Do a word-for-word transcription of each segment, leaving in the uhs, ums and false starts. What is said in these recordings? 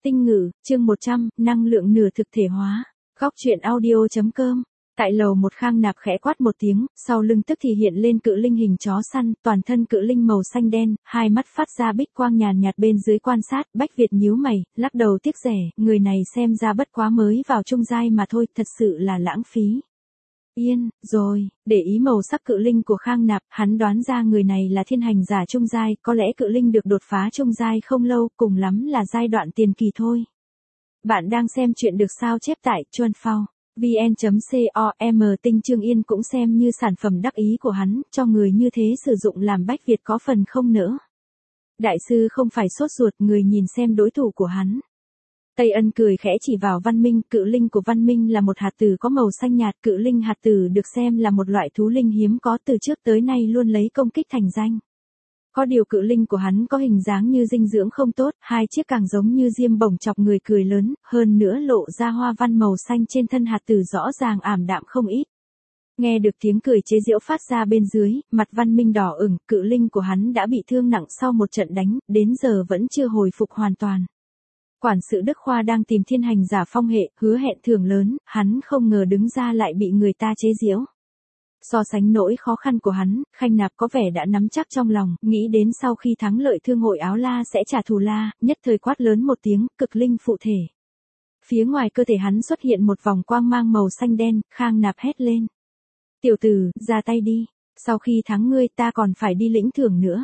Tinh ngữ, chương một trăm, năng lượng nửa thực thể hóa. Góc truyện audio chấm com. Tại lầu một Khang Nạp khẽ quát một tiếng, sau lưng tức thì hiện lên cự linh hình chó săn, toàn thân cự linh màu xanh đen, hai mắt phát ra bích quang nhàn nhạt bên dưới quan sát, Bách Việt nhíu mày, lắc đầu tiếc rẻ, người này xem ra bất quá mới vào trung giai mà thôi, thật sự là lãng phí. Yên, rồi, để ý màu sắc cự linh của Khang Nạp, hắn đoán ra người này là thiên hành giả trung giai, có lẽ cự linh được đột phá trung giai không lâu, cùng lắm là giai đoạn tiền kỳ thôi. Bạn đang xem chuyện được sao chép tại chuan phao vn chấm com. Tinh Trương Yên cũng xem như sản phẩm đắc ý của hắn, cho người như thế sử dụng làm Bách Việt có phần không nỡ. Đại sư không phải sốt ruột, người nhìn xem đối thủ của hắn. Tây Ân cười khẽ chỉ vào Văn Minh, cự linh của Văn Minh là một hạt tử có màu xanh nhạt, cự linh hạt tử được xem là một loại thú linh hiếm có, từ trước tới nay luôn lấy công kích thành danh. Có điều cự linh của hắn có hình dáng như dinh dưỡng không tốt, hai chiếc càng giống như diêm bổng chọc người cười lớn, hơn nữa lộ ra hoa văn màu xanh trên thân hạt tử rõ ràng ảm đạm không ít. Nghe được tiếng cười chế giễu phát ra bên dưới, mặt Văn Minh đỏ ửng, cự linh của hắn đã bị thương nặng sau một trận đánh, đến giờ vẫn chưa hồi phục hoàn toàn. Quản sự Đức Khoa đang tìm thiên hành giả phong hệ, hứa hẹn thưởng lớn, hắn không ngờ đứng ra lại bị người ta chế giễu. So sánh nỗi khó khăn của hắn, Khanh Nạp có vẻ đã nắm chắc trong lòng, nghĩ đến sau khi thắng lợi thương hội áo la sẽ trả thù la, nhất thời quát lớn một tiếng, cực linh phụ thể. Phía ngoài cơ thể hắn xuất hiện một vòng quang mang màu xanh đen, Khang Nạp hét lên. Tiểu tử, ra tay đi, sau khi thắng ngươi ta còn phải đi lĩnh thưởng nữa.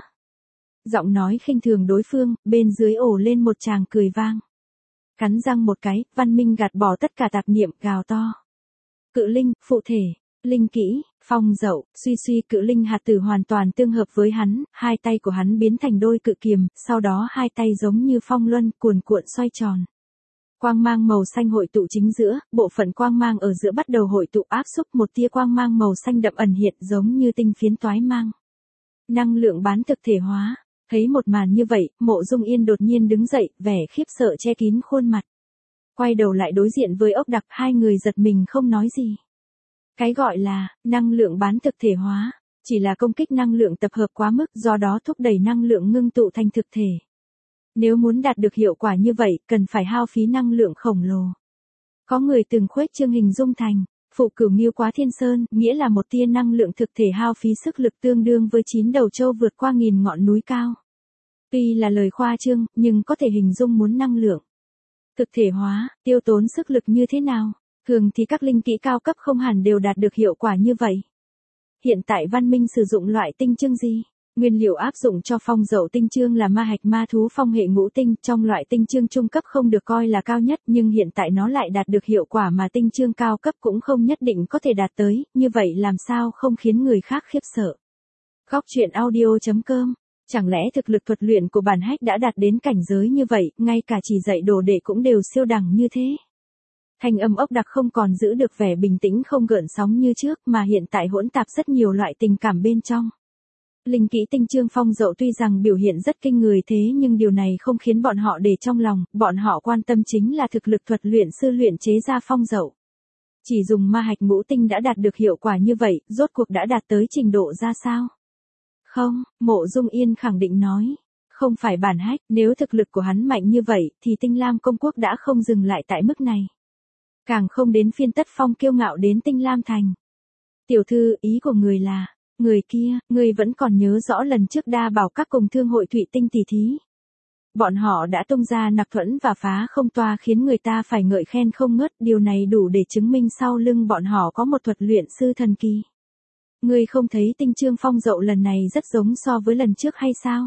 Giọng nói khinh thường đối phương, bên dưới ổ lên một tràng cười vang. Cắn răng một cái, Văn Minh gạt bỏ tất cả tạp niệm, gào to. Cự linh, phụ thể. Linh kỹ, phong dậu, suy suy cự linh hạt tử hoàn toàn tương hợp với hắn, hai tay của hắn biến thành đôi cự kiềm, sau đó hai tay giống như phong luân cuồn cuộn xoay tròn. Quang mang màu xanh hội tụ chính giữa, bộ phận quang mang ở giữa bắt đầu hội tụ áp xúc, một tia quang mang màu xanh đậm ẩn hiện giống như tinh phiến toái mang. Năng lượng bán thực thể hóa, thấy một màn như vậy, Mộ Dung Yên đột nhiên đứng dậy, vẻ khiếp sợ che kín khuôn mặt. Quay đầu lại đối diện với Ốc Đặc, hai người giật mình không nói gì. Cái gọi là năng lượng bán thực thể hóa, chỉ là công kích năng lượng tập hợp quá mức, do đó thúc đẩy năng lượng ngưng tụ thành thực thể. Nếu muốn đạt được hiệu quả như vậy, cần phải hao phí năng lượng khổng lồ. Có người từng khuếch trương hình dung thành, phụ cửu nghiêu quá thiên sơn, nghĩa là một tia năng lượng thực thể hao phí sức lực tương đương với chín đầu châu vượt qua nghìn ngọn núi cao. Tuy là lời khoa trương, nhưng có thể hình dung muốn năng lượng thực thể hóa, tiêu tốn sức lực như thế nào. Thường thì các linh kỹ cao cấp không hẳn đều đạt được hiệu quả như vậy. Hiện tại Văn Minh sử dụng loại tinh chương gì? Nguyên liệu áp dụng cho phong dậu tinh chương là ma hạch ma thú phong hệ ngũ tinh, trong loại tinh chương trung cấp không được coi là cao nhất, nhưng hiện tại nó lại đạt được hiệu quả mà tinh chương cao cấp cũng không nhất định có thể đạt tới, như vậy làm sao không khiến người khác khiếp sợ. Góc truyện audio chấm com. Chẳng lẽ thực lực thuật luyện của bản hách đã đạt đến cảnh giới như vậy, ngay cả chỉ dạy đồ đệ cũng đều siêu đẳng như thế? Thanh âm Ốc Đặc không còn giữ được vẻ bình tĩnh không gợn sóng như trước, mà hiện tại hỗn tạp rất nhiều loại tình cảm bên trong. Linh kỹ tinh chương phong dậu tuy rằng biểu hiện rất kinh người thế nhưng điều này không khiến bọn họ để trong lòng, bọn họ quan tâm chính là thực lực thuật luyện sư luyện chế ra phong dậu. Chỉ dùng ma hạch ngũ tinh đã đạt được hiệu quả như vậy, rốt cuộc đã đạt tới trình độ ra sao? Không, Mộ Dung Yên khẳng định nói. Không phải bản hách, nếu thực lực của hắn mạnh như vậy, thì Tinh Lam công quốc đã không dừng lại tại mức này. Càng không đến phiên Tất Phong kiêu ngạo đến Tinh Lam thành. Tiểu thư, ý của người là, người kia, người vẫn còn nhớ rõ lần trước đa bảo các cùng thương hội Thụy Tinh tỷ thí. Bọn họ đã tung ra nặc thuẫn và phá không toa khiến người ta phải ngợi khen không ngớt, điều này đủ để chứng minh sau lưng bọn họ có một thuật luyện sư thần kỳ. Người không thấy tinh chương phong dậu lần này rất giống so với lần trước hay sao?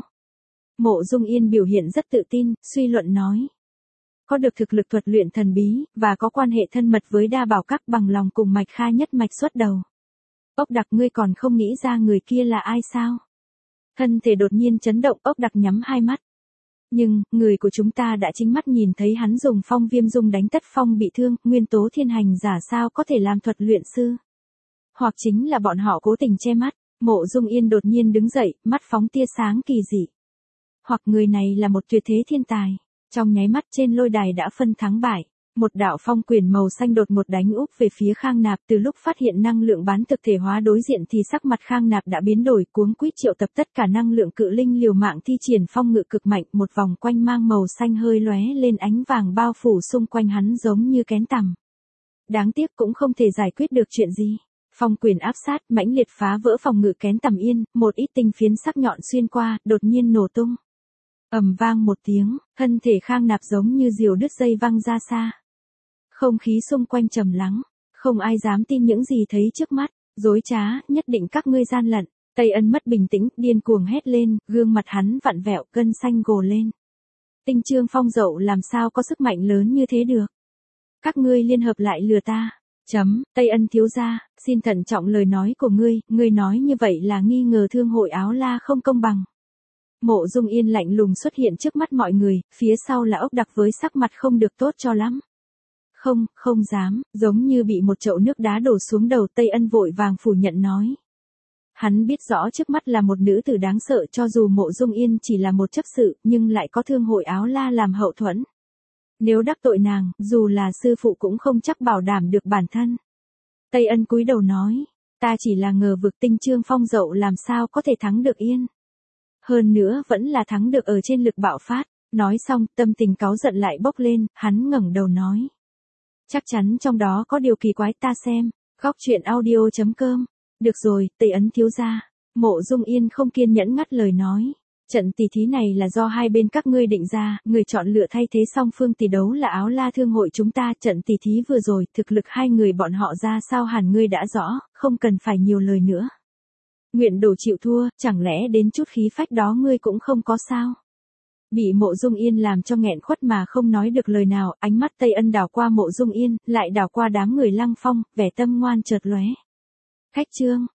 Mộ Dung Yên biểu hiện rất tự tin, suy luận nói. Có được thực lực thuật luyện thần bí, và có quan hệ thân mật với đa bảo các bằng lòng cùng Mạch Kha nhất mạch xuất đầu. Ốc Đặc, ngươi còn không nghĩ ra người kia là ai sao? Thân thể đột nhiên chấn động, Ốc Đặc nhắm hai mắt. Nhưng, người của chúng ta đã chính mắt nhìn thấy hắn dùng phong viêm dung đánh Tất Phong bị thương, nguyên tố thiên hành giả sao có thể làm thuật luyện sư? Hoặc chính là bọn họ cố tình che mắt. Mộ Dung Yên đột nhiên đứng dậy, mắt phóng tia sáng kỳ dị. Hoặc người này là một tuyệt thế thiên tài. Trong nháy mắt trên lôi đài đã phân thắng bại. Một đạo phong quyền màu xanh đột ngột đánh úp về phía Khang Nạp, từ lúc phát hiện năng lượng bán thực thể hóa đối diện thì sắc mặt Khang Nạp đã biến đổi, cuống quýt triệu tập tất cả năng lượng cự linh liều mạng thi triển phong ngự cực mạnh, một vòng quanh mang màu xanh hơi lóe lên ánh vàng bao phủ xung quanh hắn giống như kén tằm. Đáng tiếc cũng không thể giải quyết được chuyện gì. Phong quyền áp sát, mãnh liệt phá vỡ phòng ngự kén tầm yên, một ít tinh phiến sắc nhọn xuyên qua, đột nhiên nổ tung. Ầm vang một tiếng, thân thể Khang Nạp giống như diều đứt dây văng ra xa. Không khí xung quanh trầm lắng, không ai dám tin những gì thấy trước mắt, dối trá, nhất định các ngươi gian lận. Tây Ân mất bình tĩnh, điên cuồng hét lên, gương mặt hắn vặn vẹo, gân xanh gồ lên. Tinh Trương Phong Dậu làm sao có sức mạnh lớn như thế được? Các ngươi liên hợp lại lừa ta. Chấm, Tây Ân thiếu gia, xin thận trọng lời nói của ngươi, ngươi nói như vậy là nghi ngờ thương hội áo la không công bằng. Mộ Dung Yên lạnh lùng xuất hiện trước mắt mọi người, phía sau là Ốc Đặc với sắc mặt không được tốt cho lắm. Không, không dám, giống như bị một chậu nước đá đổ xuống đầu. Tây Ân vội vàng phủ nhận nói. Hắn biết rõ trước mắt là một nữ tử đáng sợ, cho dù Mộ Dung Yên chỉ là một chấp sự, nhưng lại có thương hội áo la làm hậu thuẫn. Nếu đắc tội nàng, dù là sư phụ cũng không chắc bảo đảm được bản thân. Tây Ân cúi đầu nói, ta chỉ là ngờ vực Tinh Trương Phong Dậu làm sao có thể thắng được Yên. Hơn nữa vẫn là thắng được ở trên lực bạo phát. Nói xong, tâm tình cáu giận lại bốc lên, hắn ngẩng đầu nói. Chắc chắn trong đó có điều kỳ quái, ta xem. Góc truyện audio chấm com. Được rồi, Tây Ân thiếu gia. Mộ Dung Yên không kiên nhẫn ngắt lời nói. Trận tỷ thí này là do hai bên các ngươi định ra, người chọn lựa thay thế song phương tỷ đấu là áo la thương hội chúng ta. Trận tỷ thí vừa rồi, thực lực hai người bọn họ ra sao hẳn ngươi đã rõ, không cần phải nhiều lời nữa. Nguyện đổ chịu thua, chẳng lẽ đến chút khí phách đó ngươi cũng không có sao? Bị Mộ Dung Yên làm cho nghẹn khuất mà không nói được lời nào, ánh mắt Tây Ân đảo qua Mộ Dung Yên, lại đảo qua đám người Lăng Phong, vẻ tâm ngoan chợt lóe. Khách trương,